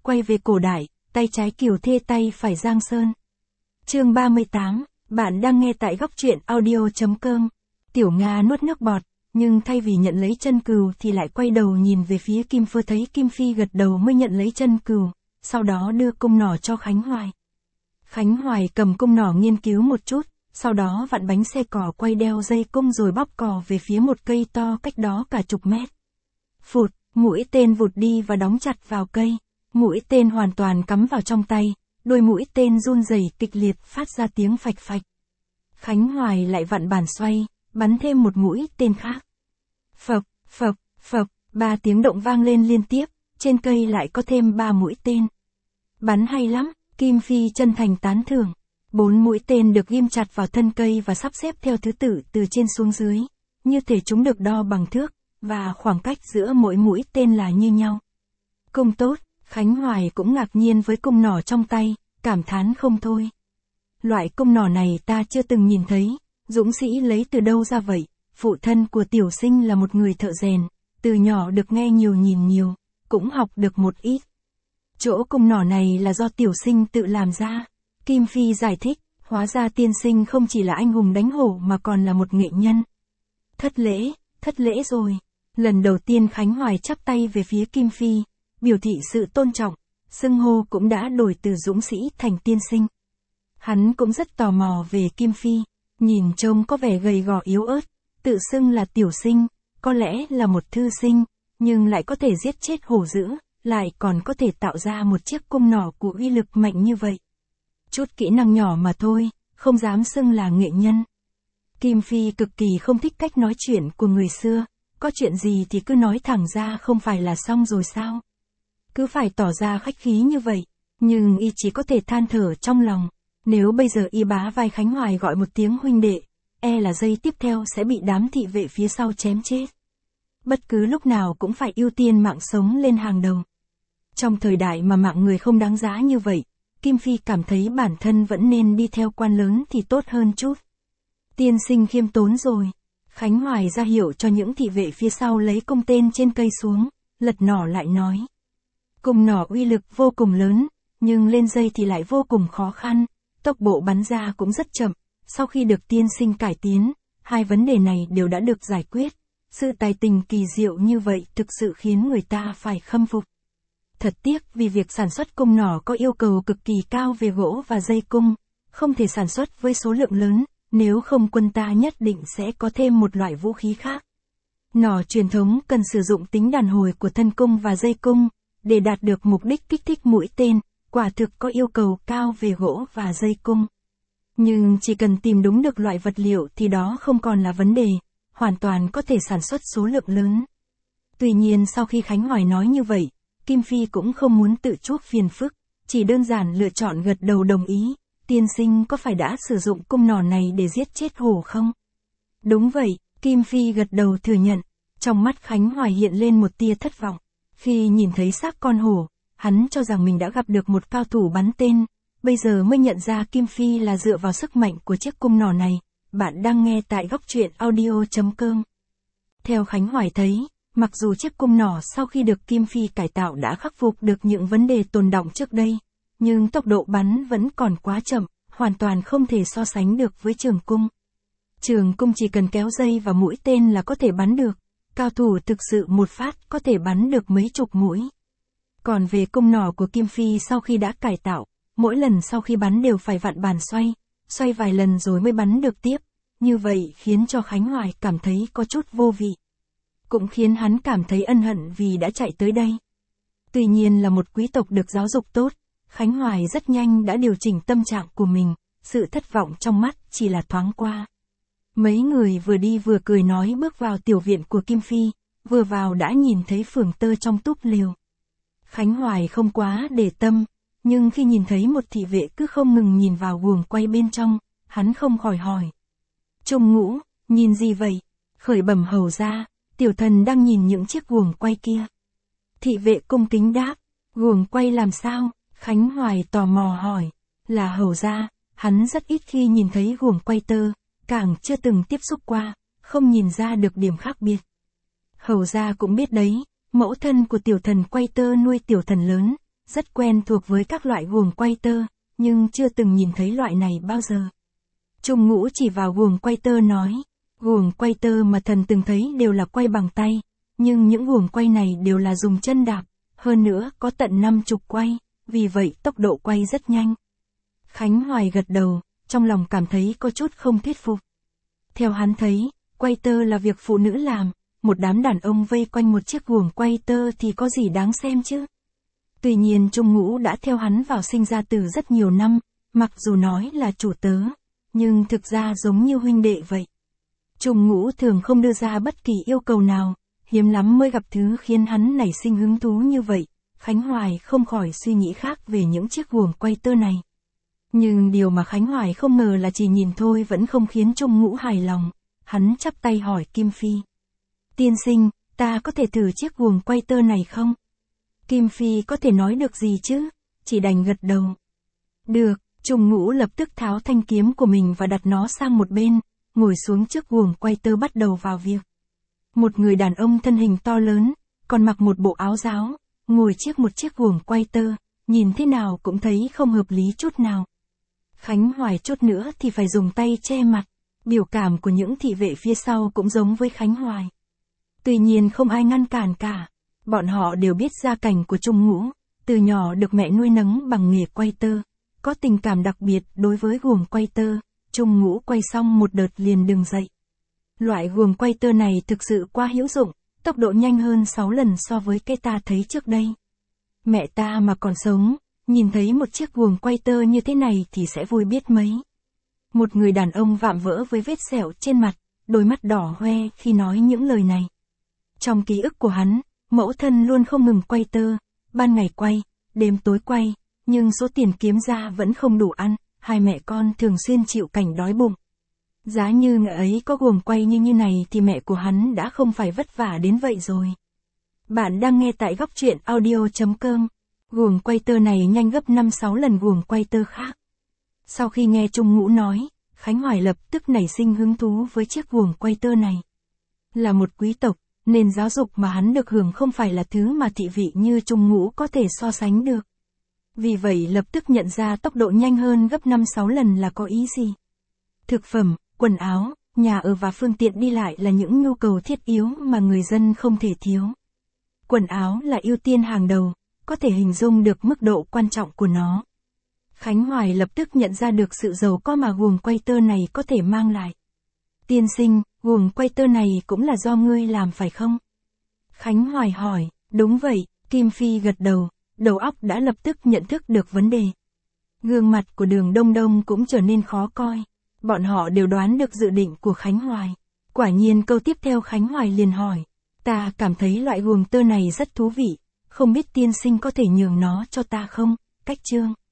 quay về cổ đại, tay trái Kiều Thê tay phải Giang Sơn. Chương 38, bạn đang nghe tại góc truyện audio.com. Tiểu Nga nuốt nước bọt, nhưng thay vì nhận lấy chân cừu thì lại quay đầu nhìn về phía Kim Phơ, thấy Kim Phi gật đầu mới nhận lấy chân cừu, sau đó đưa cung nỏ cho Khánh Hoài. Khánh Hoài cầm cung nỏ nghiên cứu một chút, sau đó vặn bánh xe cỏ quay đeo dây cung rồi bóp cò về phía một cây to cách đó cả chục mét. Phụt, mũi tên vụt đi và đóng chặt vào cây. Mũi tên hoàn toàn cắm vào trong tay, đôi mũi tên run rẩy kịch liệt phát ra tiếng phạch phạch. Khánh Hoài lại vặn bàn xoay, bắn thêm một mũi tên khác. Phộc, phộc, phộc, 3 tiếng động vang lên liên tiếp, trên cây lại có thêm 3 mũi tên. Bắn hay lắm, Kim Phi chân thành tán thưởng. 4 mũi tên được ghim chặt vào thân cây và sắp xếp theo thứ tự từ trên xuống dưới, như thể chúng được đo bằng thước, và khoảng cách giữa mỗi mũi tên là như nhau. Cung tốt, Khánh Hoài cũng ngạc nhiên với cung nỏ trong tay, cảm thán không thôi. Loại cung nỏ này ta chưa từng nhìn thấy, dũng sĩ lấy từ đâu ra vậy? Phụ thân của tiểu sinh là một người thợ rèn, từ nhỏ được nghe nhiều nhìn nhiều, cũng học được một ít. Chỗ cung nỏ này là do tiểu sinh tự làm ra. Kim Phi giải thích, hóa ra tiên sinh không chỉ là anh hùng đánh hổ mà còn là một nghệ nhân. Thất lễ rồi. Lần đầu tiên Khánh Hoài chắp tay về phía Kim Phi, biểu thị sự tôn trọng, xưng hô cũng đã đổi từ dũng sĩ thành tiên sinh. Hắn cũng rất tò mò về Kim Phi, nhìn trông có vẻ gầy gò yếu ớt, tự xưng là tiểu sinh, có lẽ là một thư sinh, nhưng lại có thể giết chết hổ dữ, lại còn có thể tạo ra một chiếc cung nỏ của uy lực mạnh như vậy. Chút kỹ năng nhỏ mà thôi, không dám xưng là nghệ nhân. Kim Phi cực kỳ không thích cách nói chuyện của người xưa, có chuyện gì thì cứ nói thẳng ra không phải là xong rồi sao? Cứ phải tỏ ra khách khí như vậy, nhưng y chỉ có thể than thở trong lòng, nếu bây giờ y bá vai Khánh Hoài gọi một tiếng huynh đệ, e là giây tiếp theo sẽ bị đám thị vệ phía sau chém chết. Bất cứ lúc nào cũng phải ưu tiên mạng sống lên hàng đầu. Trong thời đại mà mạng người không đáng giá như vậy, Kim Phi cảm thấy bản thân vẫn nên đi theo quan lớn thì tốt hơn chút. Tiên sinh khiêm tốn rồi. Khánh Hoài ra hiệu cho những thị vệ phía sau lấy cung tên trên cây xuống, lật nỏ lại nói. Cung nỏ uy lực vô cùng lớn, nhưng lên dây thì lại vô cùng khó khăn, tốc độ bắn ra cũng rất chậm. Sau khi được tiên sinh cải tiến, hai vấn đề này đều đã được giải quyết. Sự tài tình kỳ diệu như vậy thực sự khiến người ta phải khâm phục. Thật tiếc vì việc sản xuất cung nỏ có yêu cầu cực kỳ cao về gỗ và dây cung, không thể sản xuất với số lượng lớn, nếu không quân ta nhất định sẽ có thêm một loại vũ khí khác. Nỏ truyền thống cần sử dụng tính đàn hồi của thân cung và dây cung, để đạt được mục đích kích thích mũi tên, quả thực có yêu cầu cao về gỗ và dây cung. Nhưng chỉ cần tìm đúng được loại vật liệu thì đó không còn là vấn đề, hoàn toàn có thể sản xuất số lượng lớn. Tuy nhiên sau khi Khánh Hoài nói như vậy, Kim Phi cũng không muốn tự chuốc phiền phức, chỉ đơn giản lựa chọn gật đầu đồng ý. Tiên sinh có phải đã sử dụng cung nỏ này để giết chết hổ không? Đúng vậy, Kim Phi gật đầu thừa nhận. Trong mắt Khánh Hoài hiện lên một tia thất vọng. Khi nhìn thấy xác con hổ, hắn cho rằng mình đã gặp được một cao thủ bắn tên, bây giờ mới nhận ra Kim Phi là dựa vào sức mạnh của chiếc cung nỏ này. Bạn đang nghe tại góc truyện audio.com. Theo Khánh Hoài thấy, mặc dù chiếc cung nỏ sau khi được Kim Phi cải tạo đã khắc phục được những vấn đề tồn đọng trước đây, nhưng tốc độ bắn vẫn còn quá chậm, hoàn toàn không thể so sánh được với trường cung. Trường cung chỉ cần kéo dây và mũi tên là có thể bắn được, cao thủ thực sự một phát có thể bắn được mấy chục mũi. Còn về cung nỏ của Kim Phi sau khi đã cải tạo, mỗi lần sau khi bắn đều phải vặn bàn xoay vài lần rồi mới bắn được tiếp, như vậy khiến cho Khánh Hoài cảm thấy có chút vô vị. Cũng khiến hắn cảm thấy ân hận vì đã chạy tới đây. Tuy nhiên là một quý tộc được giáo dục tốt, Khánh Hoài rất nhanh đã điều chỉnh tâm trạng của mình, sự thất vọng trong mắt chỉ là thoáng qua. Mấy người vừa đi vừa cười nói bước vào tiểu viện của Kim Phi, vừa vào đã nhìn thấy Phượng Tơ trong túp lều. Khánh Hoài không quá để tâm, nhưng khi nhìn thấy một thị vệ cứ không ngừng nhìn vào guồng quay bên trong, hắn không khỏi hỏi. Trung Ngũ, nhìn gì vậy? Khởi bẩm hầu ra, tiểu thần đang nhìn những chiếc guồng quay kia. Thị vệ cung kính đáp, guồng quay làm sao? Khánh Hoài tò mò hỏi, là hầu ra, hắn rất ít khi nhìn thấy guồng quay tơ, càng chưa từng tiếp xúc qua, không nhìn ra được điểm khác biệt. Hầu ra cũng biết đấy, mẫu thân của tiểu thần quay tơ nuôi tiểu thần lớn, rất quen thuộc với các loại guồng quay tơ, nhưng chưa từng nhìn thấy loại này bao giờ. Trung Ngũ chỉ vào guồng quay tơ nói, guồng quay tơ mà thần từng thấy đều là quay bằng tay, nhưng những guồng quay này đều là dùng chân đạp, hơn nữa có tận 50 quay, vì vậy tốc độ quay rất nhanh. Khánh Hoài gật đầu, trong lòng cảm thấy có chút không thuyết phục. Theo hắn thấy, quay tơ là việc phụ nữ làm, một đám đàn ông vây quanh một chiếc guồng quay tơ thì có gì đáng xem chứ. Tuy nhiên Trung Ngũ đã theo hắn vào sinh ra từ rất nhiều năm, mặc dù nói là chủ tớ, nhưng thực ra giống như huynh đệ vậy. Trung Ngũ thường không đưa ra bất kỳ yêu cầu nào, hiếm lắm mới gặp thứ khiến hắn nảy sinh hứng thú như vậy. Khánh Hoài không khỏi suy nghĩ khác về những chiếc guồng quay tơ này. Nhưng điều mà Khánh Hoài không ngờ là chỉ nhìn thôi vẫn không khiến Trung Ngũ hài lòng. Hắn chắp tay hỏi Kim Phi. Tiên sinh, ta có thể thử chiếc guồng quay tơ này không? Kim Phi có thể nói được gì chứ? Chỉ đành gật đầu. Được, Trung Ngũ lập tức tháo thanh kiếm của mình và đặt nó sang một bên, ngồi xuống trước guồng quay tơ bắt đầu vào việc. Một người đàn ông thân hình to lớn, còn mặc một bộ áo giáo, ngồi trước một chiếc guồng quay tơ, nhìn thế nào cũng thấy không hợp lý chút nào. Khánh Hoài chút nữa thì phải dùng tay che mặt, biểu cảm của những thị vệ phía sau cũng giống với Khánh Hoài. Tuy nhiên không ai ngăn cản cả, bọn họ đều biết gia cảnh của Trung Ngũ, từ nhỏ được mẹ nuôi nấng bằng nghề quay tơ, có tình cảm đặc biệt đối với guồng quay tơ. Trung Ngũ quay xong một đợt liền đứng dậy. Loại guồng quay tơ này thực sự quá hữu dụng, tốc độ nhanh hơn 6 lần so với cái ta thấy trước đây. Mẹ ta mà còn sống, nhìn thấy một chiếc guồng quay tơ như thế này thì sẽ vui biết mấy. Một người đàn ông vạm vỡ với vết sẹo trên mặt, đôi mắt đỏ hoe khi nói những lời này. Trong ký ức của hắn, mẫu thân luôn không ngừng quay tơ, ban ngày quay, đêm tối quay, nhưng số tiền kiếm ra vẫn không đủ ăn, hai mẹ con thường xuyên chịu cảnh đói bụng. Giá như ngày ấy có guồng quay như này thì mẹ của hắn đã không phải vất vả đến vậy rồi. Bạn đang nghe tại góc truyện audio.com. Guồng quay tơ này nhanh gấp 5-6 lần guồng quay tơ khác. Sau khi nghe Trung Ngũ nói, Khánh Hoài lập tức nảy sinh hứng thú với chiếc guồng quay tơ này. Là một quý tộc, nên giáo dục mà hắn được hưởng không phải là thứ mà thị vị như Trung Ngũ có thể so sánh được. Vì vậy lập tức nhận ra tốc độ nhanh hơn gấp 5-6 lần là có ý gì. Thực phẩm, quần áo, nhà ở và phương tiện đi lại là những nhu cầu thiết yếu mà người dân không thể thiếu. Quần áo là ưu tiên hàng đầu, có thể hình dung được mức độ quan trọng của nó. Khánh Hoài lập tức nhận ra được sự giàu có mà guồng quay tơ này có thể mang lại. Tiên sinh, guồng quay tơ này cũng là do ngươi làm phải không? Khánh Hoài hỏi, đúng vậy, Kim Phi gật đầu, đầu óc đã lập tức nhận thức được vấn đề. Gương mặt của Đường Đông Đông cũng trở nên khó coi. Bọn họ đều đoán được dự định của Khánh Hoài. Quả nhiên câu tiếp theo Khánh Hoài liền hỏi, ta cảm thấy loại guồng tơ này rất thú vị, không biết tiên sinh có thể nhường nó cho ta không? Cách chương